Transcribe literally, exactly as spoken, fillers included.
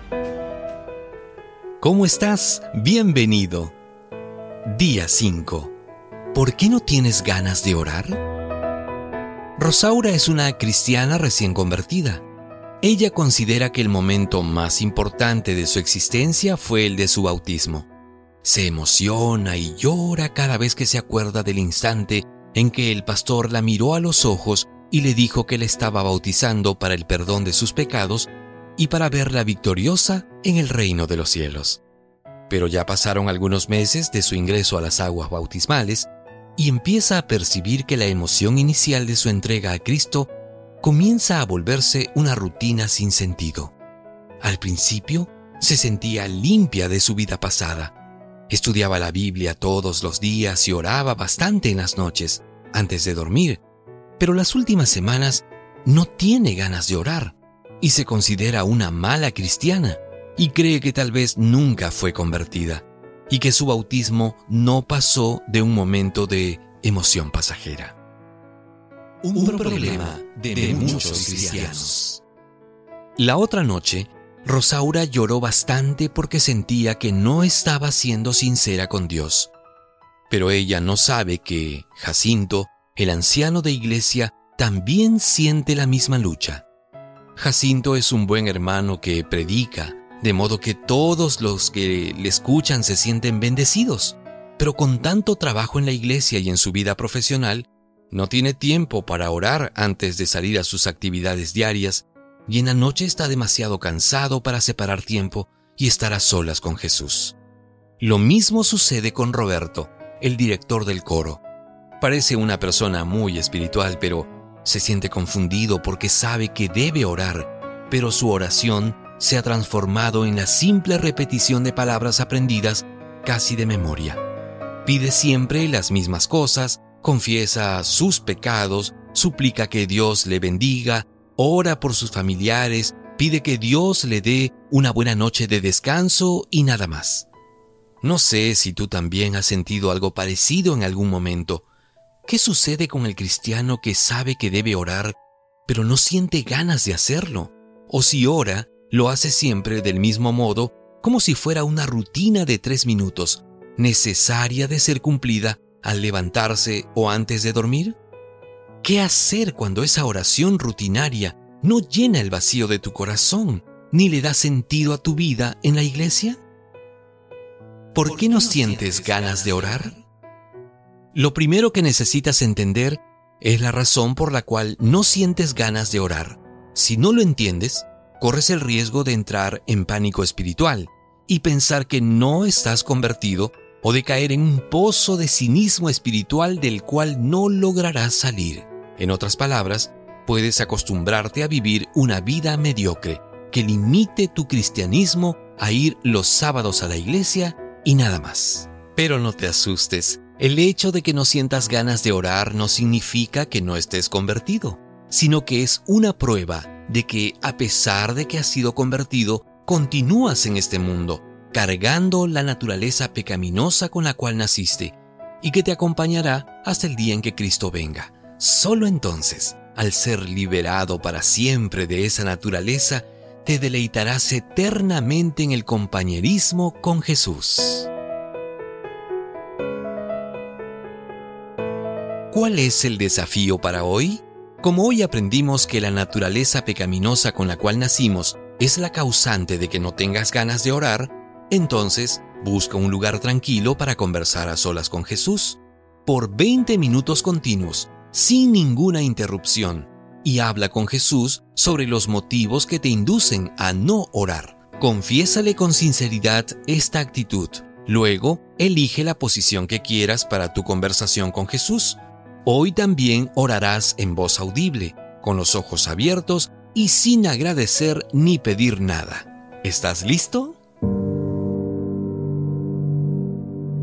¿Cómo estás? Bienvenido. Día cinco. ¿Por qué no tienes ganas de orar? Rosaura es una cristiana recién convertida. Ella considera que el momento más importante de su existencia fue el de su bautismo. Se emociona y llora cada vez que se acuerda del instante en que el pastor la miró a los ojos y le dijo que la estaba bautizando para el perdón de sus pecados y para verla victoriosa en el reino de los cielos. Pero ya pasaron algunos meses de su ingreso a las aguas bautismales y empieza a percibir que la emoción inicial de su entrega a Cristo comienza a volverse una rutina sin sentido. Al principio, se sentía limpia de su vida pasada. Estudiaba la Biblia todos los días y oraba bastante en las noches, antes de dormir. Pero las últimas semanas no tiene ganas de orar y se considera una mala cristiana y cree que tal vez nunca fue convertida y que su bautismo no pasó de un momento de emoción pasajera. Un, un problema de, de muchos cristianos. La otra noche, Rosaura lloró bastante porque sentía que no estaba siendo sincera con Dios. Pero ella no sabe que Jacinto, el anciano de iglesia, también siente la misma lucha. Jacinto es un buen hermano que predica, de modo que todos los que le escuchan se sienten bendecidos. Pero con tanto trabajo en la iglesia y en su vida profesional, no tiene tiempo para orar antes de salir a sus actividades diarias y en la noche está demasiado cansado para separar tiempo y estar a solas con Jesús. Lo mismo sucede con Roberto, el director del coro. Parece una persona muy espiritual, pero se siente confundido porque sabe que debe orar, pero su oración se ha transformado en la simple repetición de palabras aprendidas casi de memoria. Pide siempre las mismas cosas, confiesa sus pecados, suplica que Dios le bendiga, ora por sus familiares, pide que Dios le dé una buena noche de descanso y nada más. No sé si tú también has sentido algo parecido en algún momento. ¿Qué sucede con el cristiano que sabe que debe orar, pero no siente ganas de hacerlo? O si ora, lo hace siempre del mismo modo, como si fuera una rutina de tres minutos, necesaria de ser cumplida al levantarse o antes de dormir. ¿Qué hacer cuando esa oración rutinaria no llena el vacío de tu corazón, ni le da sentido a tu vida en la iglesia? ¿Por qué no sientes ganas de orar? Lo primero que necesitas entender es la razón por la cual no sientes ganas de orar. Si no lo entiendes, corres el riesgo de entrar en pánico espiritual y pensar que no estás convertido o de caer en un pozo de cinismo espiritual del cual no lograrás salir. En otras palabras, puedes acostumbrarte a vivir una vida mediocre que limite tu cristianismo a ir los sábados a la iglesia y nada más. Pero no te asustes. El hecho de que no sientas ganas de orar no significa que no estés convertido, sino que es una prueba de que, a pesar de que has sido convertido, continúas en este mundo, cargando la naturaleza pecaminosa con la cual naciste, y que te acompañará hasta el día en que Cristo venga. Solo entonces, al ser liberado para siempre de esa naturaleza, te deleitarás eternamente en el compañerismo con Jesús. ¿Cuál es el desafío para hoy? Como hoy aprendimos que la naturaleza pecaminosa con la cual nacimos es la causante de que no tengas ganas de orar, entonces busca un lugar tranquilo para conversar a solas con Jesús por veinte minutos continuos, sin ninguna interrupción, y habla con Jesús sobre los motivos que te inducen a no orar. Confiésale con sinceridad esta actitud. Luego, elige la posición que quieras para tu conversación con Jesús. Hoy también orarás en voz audible, con los ojos abiertos y sin agradecer ni pedir nada. ¿Estás listo?